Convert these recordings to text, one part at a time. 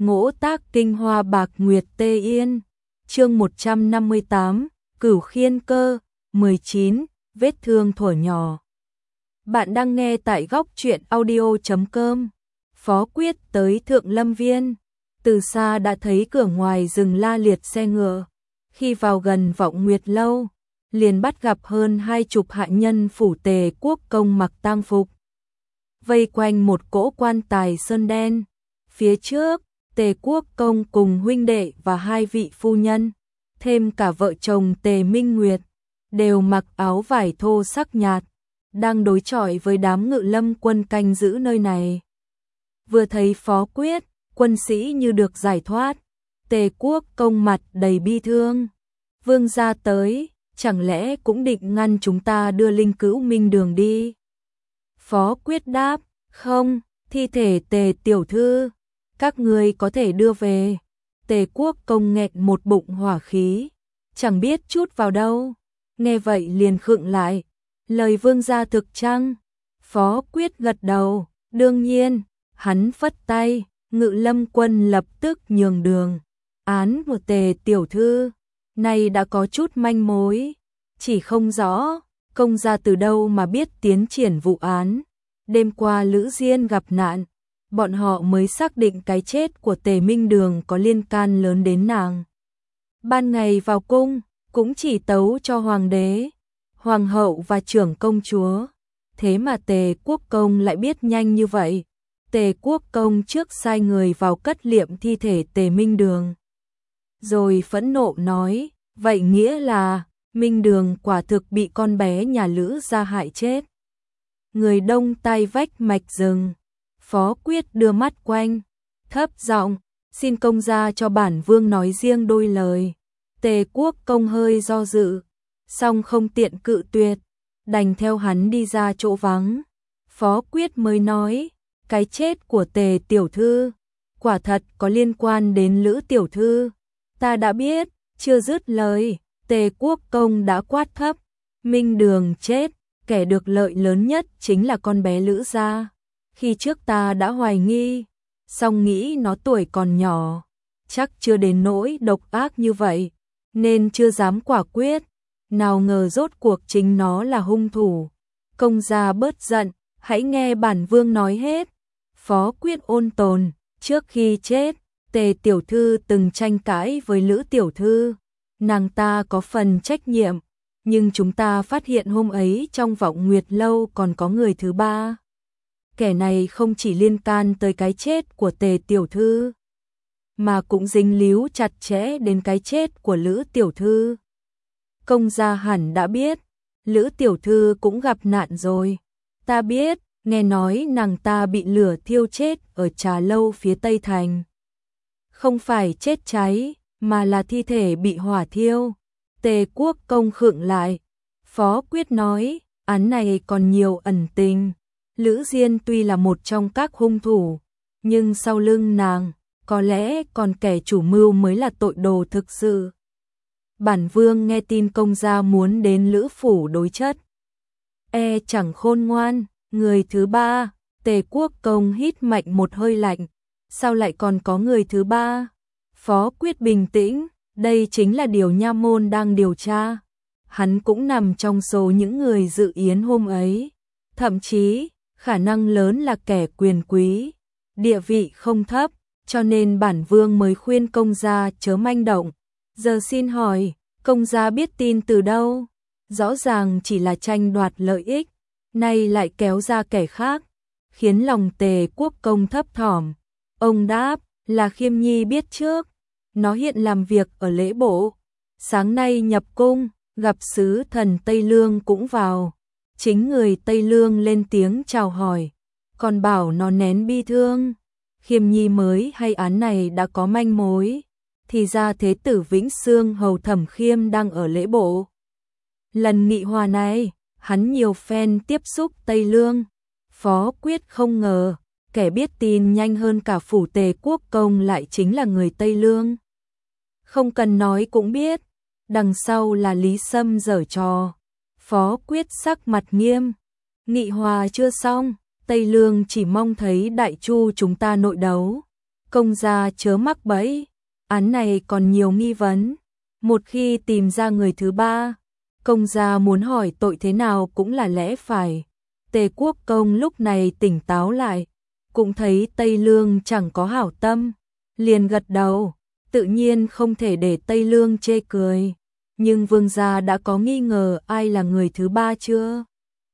Ngỗ tác kinh hoa bạc nguyệt tê yên. Chương 158, Cửu Khiên Cơ. 19, vết thương thuở nhỏ. Bạn đang nghe tại góc truyện audio.com. Phó Quyết tới Thượng Lâm Viên, từ xa đã thấy cửa ngoài dừng la liệt xe ngựa. Khi vào gần Vọng Nguyệt lâu, liền bắt gặp hơn 20 hạ nhân phủ Tề Quốc công mặc tang phục, vây quanh một cỗ quan tài sơn đen. Phía trước, Tề Quốc công cùng huynh đệ và 2 vị phu nhân, thêm cả vợ chồng Tề Minh Nguyệt, đều mặc áo vải thô sắc nhạt, đang đối chọi với đám ngự lâm quân canh giữ nơi này. Vừa thấy Phó Quyết, quân sĩ như được giải thoát. Tề Quốc công mặt đầy bi thương. Vương gia tới, chẳng lẽ cũng định ngăn chúng ta đưa Linh Cữu Minh Đường đi? Phó Quyết đáp, không, thi thể Tề tiểu thư, các ngươi có thể đưa về. Tề Quốc công nghẹn một bụng hỏa khí, chẳng biết chút vào đâu. Nghe vậy liền khựng lại, lời vương gia thực chăng? Phó Quyết gật đầu, đương nhiên. Hắn phất tay, ngự lâm quân lập tức nhường đường. Án của Tề tiểu thư này đã có chút manh mối, chỉ không rõ công gia từ đâu mà biết tiến triển vụ án. Đêm qua Lữ Diên gặp nạn, bọn họ mới xác định cái chết của Tề Minh Đường có liên can lớn đến nàng. Ban ngày vào cung cũng chỉ tấu cho hoàng đế, hoàng hậu và trưởng công chúa, thế mà Tề Quốc công lại biết nhanh như vậy. Tề Quốc công trước sai người vào cất liệm thi thể Tề Minh Đường, rồi phẫn nộ nói, vậy nghĩa là Minh Đường quả thực bị con bé nhà Lữ gia hại chết. Người đông tai vách mạch rừng. Phó Quyết đưa mắt quanh, thấp giọng, xin công gia cho bản vương nói riêng đôi lời. Tề Quốc công hơi do dự, song không tiện cự tuyệt, đành theo hắn đi ra chỗ vắng. Phó Quyết mới nói, cái chết của Tề tiểu thư quả thật có liên quan đến Lữ tiểu thư. Ta đã biết. Chưa dứt lời, Tề Quốc công đã quát thấp, Minh Đường chết, kẻ được lợi lớn nhất chính là con bé Lữ gia. Khi trước ta đã hoài nghi, song nghĩ nó tuổi còn nhỏ, chắc chưa đến nỗi độc ác như vậy, nên chưa dám quả quyết. Nào ngờ rốt cuộc chính nó là hung thủ. Công gia bớt giận, hãy nghe bản vương nói hết. Phó Quyết ôn tồn, trước khi chết, Tề tiểu thư từng tranh cãi với Lữ tiểu thư, nàng ta có phần trách nhiệm, nhưng chúng ta phát hiện hôm ấy trong Vọng Nguyệt lâu còn có người thứ ba. Kẻ này không chỉ liên can tới cái chết của Tề tiểu thư, mà cũng dính líu chặt chẽ đến cái chết của Lữ tiểu thư. Công gia hẳn đã biết, Lữ tiểu thư cũng gặp nạn rồi. Ta biết, nghe nói nàng ta bị lửa thiêu chết ở trà lâu phía Tây Thành. Không phải chết cháy, mà là thi thể bị hỏa thiêu. Tề Quốc công khựng lại. Phó Quyết nói, án này còn nhiều ẩn tình. Lữ Diên tuy là một trong các hung thủ, nhưng sau lưng nàng, có lẽ còn kẻ chủ mưu mới là tội đồ thực sự. Bản vương nghe tin công gia muốn đến Lữ phủ đối chất, chẳng khôn ngoan. Người thứ ba. Tề Quốc công hít mạnh một hơi lạnh. Sao lại còn có người thứ ba? Phó Quyết bình tĩnh, đây chính là điều nha môn đang điều tra. Hắn cũng nằm trong số những người dự yến hôm ấy. Thậm chí, khả năng lớn là kẻ quyền quý, địa vị không thấp, cho nên bản vương mới khuyên công gia chớ manh động. Giờ xin hỏi, công gia biết tin từ đâu? Rõ ràng chỉ là tranh đoạt lợi ích, nay lại kéo ra kẻ khác, khiến lòng Tề Quốc công thấp thỏm. Ông đáp, là Khiêm Nhi biết trước, nó hiện làm việc ở lễ bộ, sáng nay nhập cung, gặp sứ thần Tây Lương cũng vào. Chính người Tây Lương lên tiếng chào hỏi, còn bảo nó nén bi thương. Khiêm Nhi mới hay án này đã có manh mối, thì ra Thế tử Vĩnh Xương hầu Thẩm Khiêm đang ở lễ bộ. Lần nghị hòa này, hắn nhiều phen tiếp xúc Tây Lương. Phó Quyết không ngờ, kẻ biết tin nhanh hơn cả phủ Tề Quốc công lại chính là người Tây Lương. Không cần nói cũng biết, đằng sau là Lý Sâm giở trò. Phó Quyết sắc mặt nghiêm, nghị hòa chưa xong, Tây Lương chỉ mong thấy Đại Chu chúng ta nội đấu. công gia chớ mắc bẫy, án này còn nhiều nghi vấn. Một khi tìm ra người thứ ba, công gia muốn hỏi tội thế nào cũng là lẽ phải. Tề Quốc Công lúc này tỉnh táo lại, cũng thấy Tây Lương chẳng có hảo tâm, liền gật đầu, tự nhiên không thể để Tây Lương chê cười. Nhưng vương gia đã có nghi ngờ ai là người thứ ba chưa?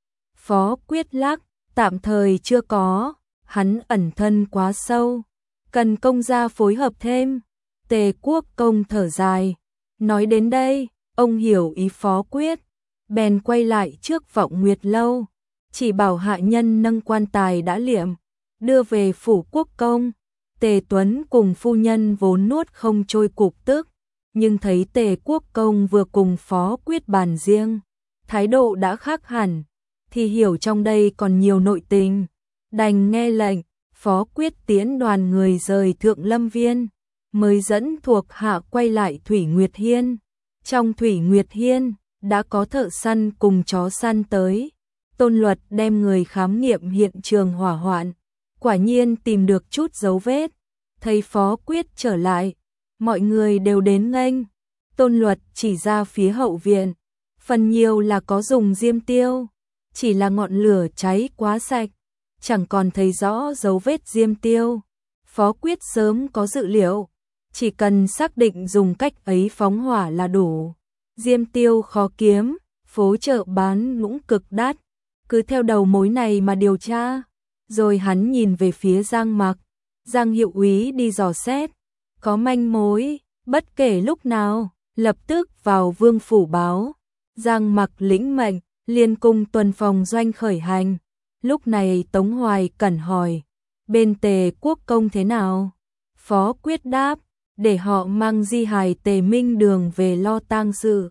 Phó Quyết lắc, tạm thời chưa có, hắn ẩn thân quá sâu, cần công gia phối hợp thêm. Tề Quốc Công thở dài, nói đến đây, ông hiểu ý Phó Quyết, bèn quay lại trước Vọng Nguyệt Lâu, chỉ bảo hạ nhân nâng quan tài đã liệm, đưa về phủ quốc công. Tề Tuấn cùng phu nhân vốn nuốt không trôi cục tức, nhưng thấy Tề Quốc Công vừa cùng Phó Quyết bàn riêng, thái độ đã khác hẳn, thì hiểu trong đây còn nhiều nội tình, đành nghe lệnh. Phó Quyết tiễn đoàn người rời Thượng Lâm Viên, mới dẫn thuộc hạ quay lại Thủy Nguyệt Hiên. Trong Thủy Nguyệt Hiên đã có thợ săn cùng chó săn tới. Tôn Luật đem người khám nghiệm hiện trường hỏa hoạn, quả nhiên tìm được chút dấu vết. Thấy Phó Quyết trở lại, mọi người đều đến nghênh. Tôn Luật chỉ ra phía hậu viện, phần nhiều là có dùng diêm tiêu, chỉ là ngọn lửa cháy quá sạch, chẳng còn thấy rõ dấu vết diêm tiêu. Phó Quyết sớm có dự liệu, chỉ cần xác định dùng cách ấy phóng hỏa là đủ. Diêm tiêu khó kiếm, phố chợ bán cũng cực đắt, cứ theo đầu mối này mà điều tra. Rồi hắn nhìn về phía Giang Mặc, Giang hiệu úy đi dò xét, có manh mối, bất kể lúc nào, lập tức vào vương phủ báo. Giang Mặc lĩnh mệnh, liền cùng tuần phòng doanh khởi hành. Lúc này Tống Hoài Cẩn hỏi, bên Tề Quốc Công thế nào? Phó Quyết đáp, để họ mang di hài Tề Minh Đường về lo tang sự.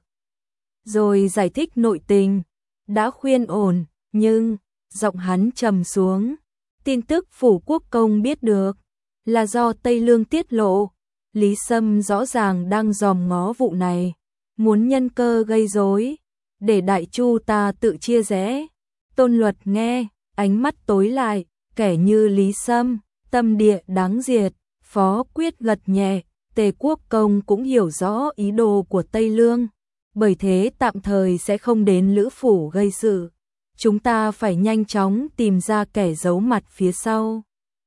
Rồi giải thích nội tình, đã khuyên ổn, nhưng giọng hắn trầm xuống. Tin tức phủ quốc công biết được là do Tây Lương tiết lộ. Lý Sâm rõ ràng đang dòm ngó vụ này, muốn nhân cơ gây rối, để Đại Chu ta tự chia rẽ. Tôn Luật nghe, ánh mắt tối lại, kẻ như Lý Sâm, tâm địa đáng diệt. Phó Quyết gật nhẹ, Tề Quốc Công cũng hiểu rõ ý đồ của Tây Lương, bởi thế tạm thời sẽ không đến Lữ phủ gây sự. Chúng ta phải nhanh chóng tìm ra kẻ giấu mặt phía sau.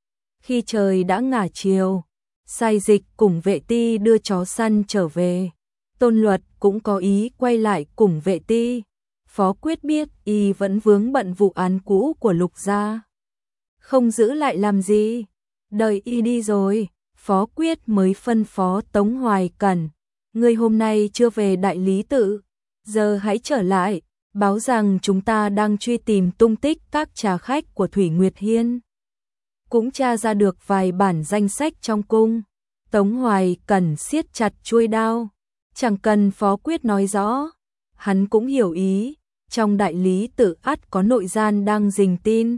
Khi trời đã ngả chiều, Sai Dịch cùng Vệ Ti đưa chó săn trở về. Tôn Luật cũng có ý quay lại cùng Vệ Ti. Phó Quyết biết y vẫn vướng bận vụ án cũ của Lục gia, không giữ lại làm gì. Đợi y đi rồi, Phó Quyết mới phân phó Tống Hoài Cẩn, ngươi hôm nay chưa về đại lý tự, giờ hãy trở lại, báo rằng chúng ta đang truy tìm tung tích các trà khách của Thủy Nguyệt Hiên. Cũng tra ra được vài bản danh sách trong cung. Tống Hoài Cẩn siết chặt chuôi đao, chẳng cần Phó Quyết nói rõ, hắn cũng hiểu ý, trong đại lý tự ắt có nội gian đang rình tin.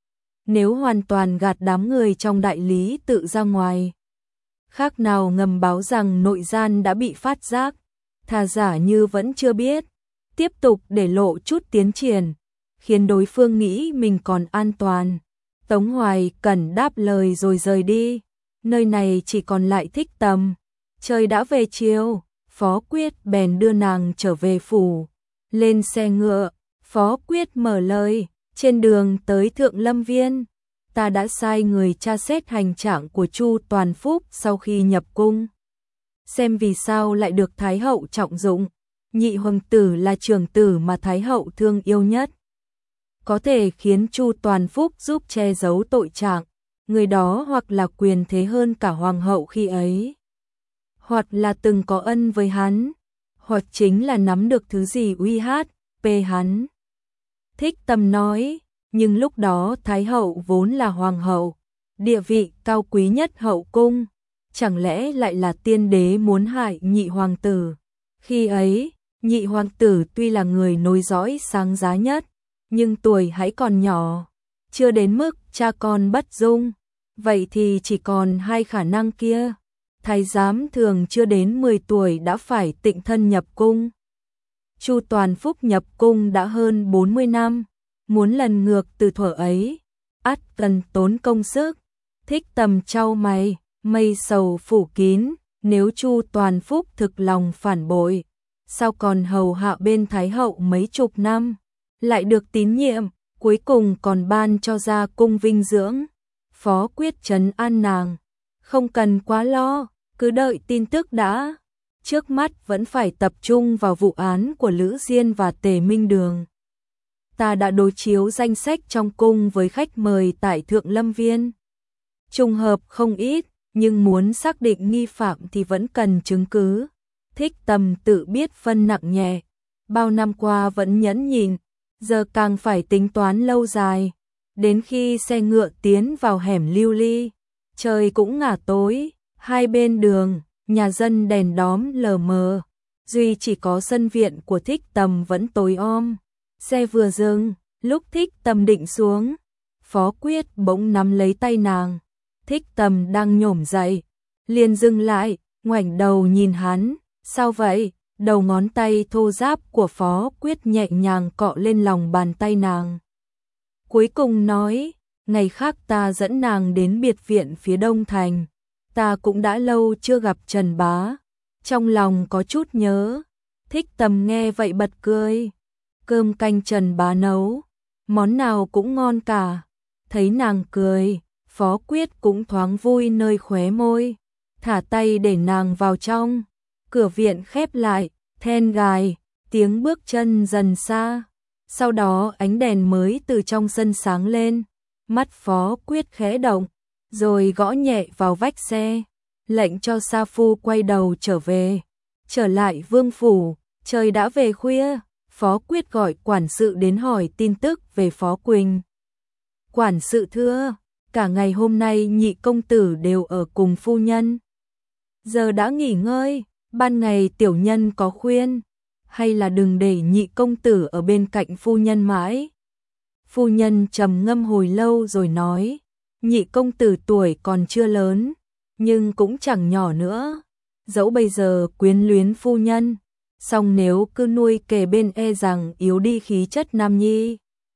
Nếu hoàn toàn gạt đám người trong đại lý tự ra ngoài, khác nào ngầm báo rằng nội gian đã bị phát giác, thà giả như vẫn chưa biết, tiếp tục để lộ chút tiến triển, khiến đối phương nghĩ mình còn an toàn. Tống Hoài Cẩn đáp lời rồi rời đi, nơi này chỉ còn lại Thích Tầm. Trời đã về chiều, Phó Quyết bèn đưa nàng trở về phủ. Lên xe ngựa, Phó Quyết mở lời, trên đường tới Thượng Lâm Viên, ta đã sai người tra xét hành trạng của Chu Toàn Phúc sau khi nhập cung, xem vì sao lại được Thái hậu trọng dụng. Nhị hoàng tử là trưởng tử mà Thái hậu thương yêu nhất, có thể khiến Chu Toàn Phúc giúp che giấu tội trạng, người đó hoặc là quyền thế hơn cả hoàng hậu khi ấy, hoặc là từng có ân với hắn, hoặc chính là nắm được thứ gì uy hát về hắn. Thích Tầm nói, nhưng lúc đó Thái hậu vốn là hoàng hậu, địa vị cao quý nhất hậu cung, chẳng lẽ lại là tiên đế muốn hại nhị hoàng tử? Khi ấy, nhị hoàng tử tuy là người nối dõi sáng giá nhất, nhưng tuổi hãy còn nhỏ, chưa đến mức cha con bất dung, vậy thì chỉ còn hai khả năng kia. Thái giám thường chưa đến 10 tuổi đã phải tịnh thân nhập cung. Chu Toàn Phúc nhập cung đã hơn 40 năm, muốn lần ngược từ thuở ấy, ắt cần tốn công sức. Thích Tầm chau mày, mây sầu phủ kín, nếu Chu Toàn Phúc thực lòng phản bội, sao còn hầu hạ bên Thái hậu mấy chục năm, lại được tín nhiệm, cuối cùng còn ban cho ra cung vinh dưỡng. Phó Quyết trấn an nàng, không cần quá lo, cứ đợi tin tức đã. Trước mắt vẫn phải tập trung vào vụ án của Lữ Diên và Tề Minh Đường. Ta đã đối chiếu danh sách trong cung với khách mời tại Thượng Lâm Viên. Trùng hợp không ít, nhưng muốn xác định nghi phạm thì vẫn cần chứng cứ. Thích Tầm tự biết phân nặng nhẹ, bao năm qua vẫn nhẫn nhịn, giờ càng phải tính toán lâu dài. Đến khi xe ngựa tiến vào hẻm lưu ly, trời cũng ngả tối, hai bên đường, nhà dân đèn đóm lờ mờ, duy chỉ có sân viện của Thích Tầm vẫn tối om. Xe vừa dừng, lúc Thích Tầm định xuống, Phó Quyết bỗng nắm lấy tay nàng. Thích Tầm đang nhổm dậy, liền dừng lại, ngoảnh đầu nhìn hắn, sao vậy? Đầu ngón tay thô ráp của Phó Quyết nhẹ nhàng cọ lên lòng bàn tay nàng. Cuối cùng nói, ngày khác ta dẫn nàng đến biệt viện phía Đông Thành. Ta cũng đã lâu chưa gặp Trần Bá, trong lòng có chút nhớ. Thích Tầm nghe vậy bật cười. Cơm canh Trần Bá nấu, món nào cũng ngon cả. Thấy nàng cười, Phó Quyết cũng thoáng vui nơi khóe môi, thả tay để nàng vào trong. Cửa viện khép lại, then gài, tiếng bước chân dần xa. Sau đó ánh đèn mới từ trong sân sáng lên, mắt Phó Quyết khẽ động, rồi gõ nhẹ vào vách xe, lệnh cho sa phu quay đầu trở về. Trở lại vương phủ, trời đã về khuya, Phó Quyết gọi quản sự đến hỏi tin tức về Phó Quỳnh. Quản sự thưa, cả ngày hôm nay nhị công tử đều ở cùng phu nhân. Giờ đã nghỉ ngơi, ban ngày tiểu nhân có khuyên, hay là đừng để nhị công tử ở bên cạnh phu nhân mãi. Phu nhân trầm ngâm hồi lâu rồi nói, nhị công tử tuổi còn chưa lớn, nhưng cũng chẳng nhỏ nữa. Dẫu bây giờ quyến luyến phu nhân, song nếu cứ nuôi kề bên e rằng yếu đi khí chất nam nhi.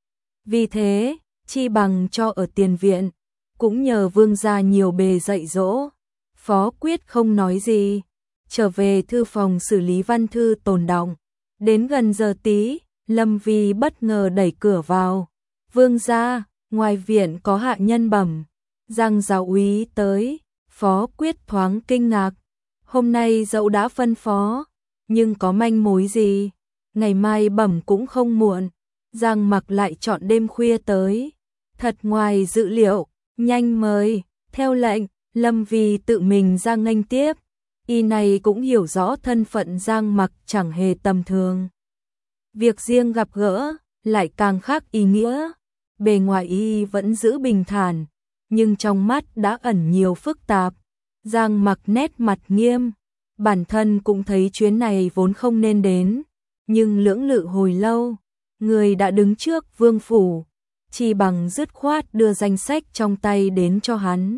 Vì thế, chi bằng cho ở tiền viện, cũng nhờ vương gia nhiều bề dạy dỗ. Phó Quyết không nói gì, trở về thư phòng xử lý văn thư tồn đọng. Đến gần giờ tí, Lâm Vi bất ngờ đẩy cửa vào. Vương gia, ngoài viện có hạ nhân bẩm, rằng giáo úy tới. Phó Quyết thoáng kinh ngạc. Hôm nay dẫu đã phân phó, nhưng có manh mối gì? Ngày mai bẩm cũng không muộn. Giang Mặc lại chọn đêm khuya tới. Thật ngoài dự liệu, nhanh mời. Theo lệnh, Lâm Vi tự mình ra nghênh tiếp. Y này cũng hiểu rõ thân phận Giang Mặc chẳng hề tầm thường. Việc riêng gặp gỡ, lại càng khác ý nghĩa. Bề ngoài y vẫn giữ bình thản, nhưng trong mắt đã ẩn nhiều phức tạp. Giang Mặc nét mặt nghiêm, bản thân cũng thấy chuyến này vốn không nên đến, nhưng lưỡng lự hồi lâu, người đã đứng trước vương phủ, chỉ bằng dứt khoát đưa danh sách trong tay đến cho hắn.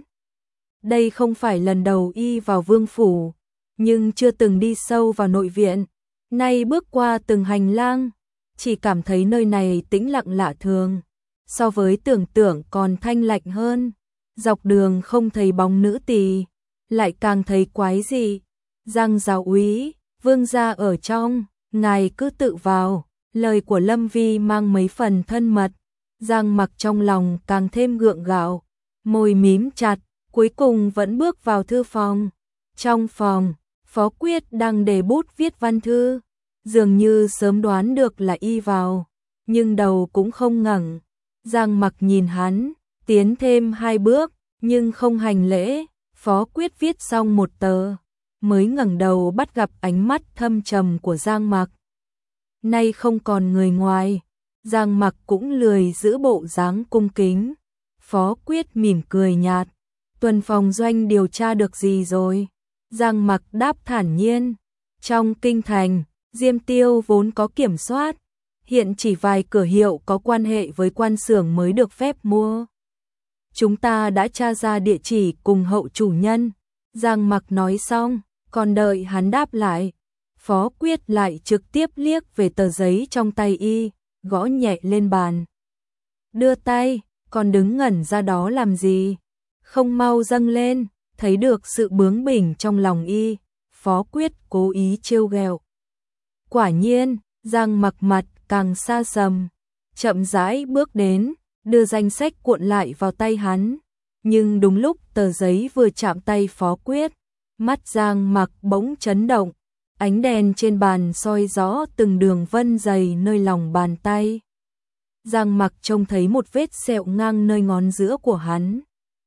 Đây không phải lần đầu y vào vương phủ, nhưng chưa từng đi sâu vào nội viện. Nay bước qua từng hành lang, chỉ cảm thấy nơi này tĩnh lặng lạ thường, so với tưởng tượng còn thanh lạnh hơn. Dọc đường không thấy bóng nữ tỳ, lại càng thấy quái dị. Giang giáo úy, vương gia ở trong, ngài cứ tự vào. Lời của Lâm Vi mang mấy phần thân mật. Giang Mặc trong lòng càng thêm gượng gạo, môi mím chặt, cuối cùng vẫn bước vào thư phòng. Trong phòng, Phó Quyết đang để bút viết văn thư, dường như sớm đoán được là y vào, nhưng đầu cũng không ngẩng. Giang Mặc nhìn hắn, tiến thêm 2 bước, nhưng không hành lễ. Phó Quyết viết xong một tờ, mới ngẩng đầu bắt gặp ánh mắt thâm trầm của Giang Mặc. Nay không còn người ngoài, Giang Mặc cũng lười giữ bộ dáng cung kính. Phó Quyết mỉm cười nhạt, tuần phòng doanh điều tra được gì rồi? Giang Mặc đáp thản nhiên, trong kinh thành, Diêm Tiêu vốn có kiểm soát, hiện chỉ vài cửa hiệu có quan hệ với quan xưởng mới được phép mua. Chúng ta đã tra ra địa chỉ cùng hậu chủ nhân. Giang Mặc nói xong, còn đợi hắn đáp lại, Phó Quyết lại trực tiếp liếc về tờ giấy trong tay y, gõ nhẹ lên bàn. Đưa tay, còn đứng ngẩn ra đó làm gì? Không mau dâng lên. thấy được sự bướng bỉnh trong lòng y, Phó Quyết cố ý trêu ghẹo. Quả nhiên, Giang Mặc mặt càng xa sầm, chậm rãi bước đến, đưa danh sách cuộn lại vào tay hắn. Nhưng đúng lúc tờ giấy vừa chạm tay Phó Quyết, mắt Giang Mặc bỗng chấn động, ánh đèn trên bàn soi rõ từng đường vân dày nơi lòng bàn tay. Giang Mặc trông thấy một vết sẹo ngang nơi ngón giữa của hắn.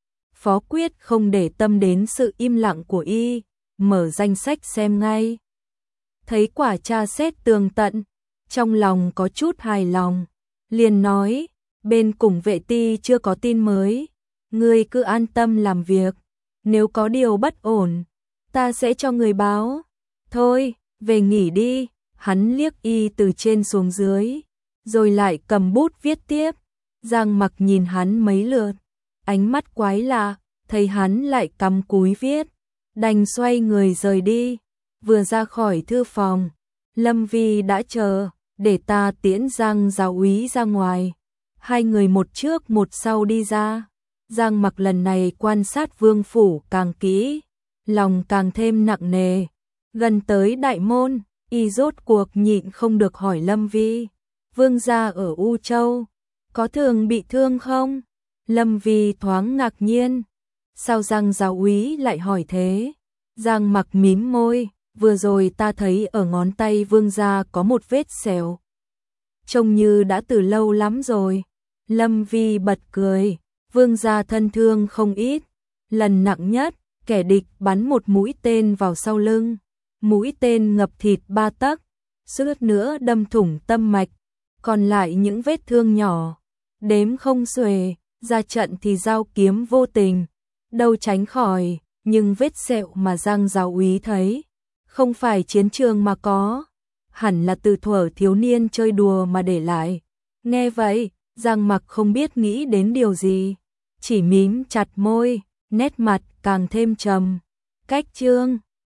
Phó Quyết không để tâm đến sự im lặng của y, mở danh sách xem ngay. Thấy quả tra xét tường tận, trong lòng có chút hài lòng, liền nói, bên Củng Vệ Ty chưa có tin mới, ngươi cứ an tâm làm việc, nếu có điều bất ổn, ta sẽ cho người báo. Thôi, về nghỉ đi, hắn liếc y từ trên xuống dưới, rồi lại cầm bút viết tiếp. Giang Mặc nhìn hắn mấy lượt, ánh mắt quái lạ, thấy hắn lại cắm cúi viết, đành xoay người rời đi. Vừa ra khỏi thư phòng, Lâm Vi đã chờ, để ta tiễn Giang giáo úy ra ngoài. Hai người một trước một sau đi ra. Giang Mặc lần này quan sát vương phủ càng kỹ, lòng càng thêm nặng nề. Gần tới đại môn, y rốt cuộc nhịn không được hỏi Lâm Vi, vương gia ở U Châu, có thường bị thương không? Lâm Vi thoáng ngạc nhiên, sao Giang giáo úy lại hỏi thế? Giang Mặc mím môi, vừa rồi ta thấy ở ngón tay vương gia có một vết sẹo, trông như đã từ lâu lắm rồi. Lâm Vi bật cười, vương gia thân thương không ít, lần nặng nhất, kẻ địch bắn một mũi tên vào sau lưng, mũi tên ngập thịt 3 tấc, suýt nữa đâm thủng tâm mạch, còn lại những vết thương nhỏ, đếm không xuể, ra trận thì dao kiếm vô tình, đâu tránh khỏi, nhưng vết sẹo mà Giang giáo úy thấy, không phải chiến trường mà có, hẳn là từ thuở thiếu niên chơi đùa mà để lại. Nghe vậy, Giang Mặc không biết nghĩ đến điều gì, chỉ mím chặt môi, nét mặt càng thêm trầm. Cách chương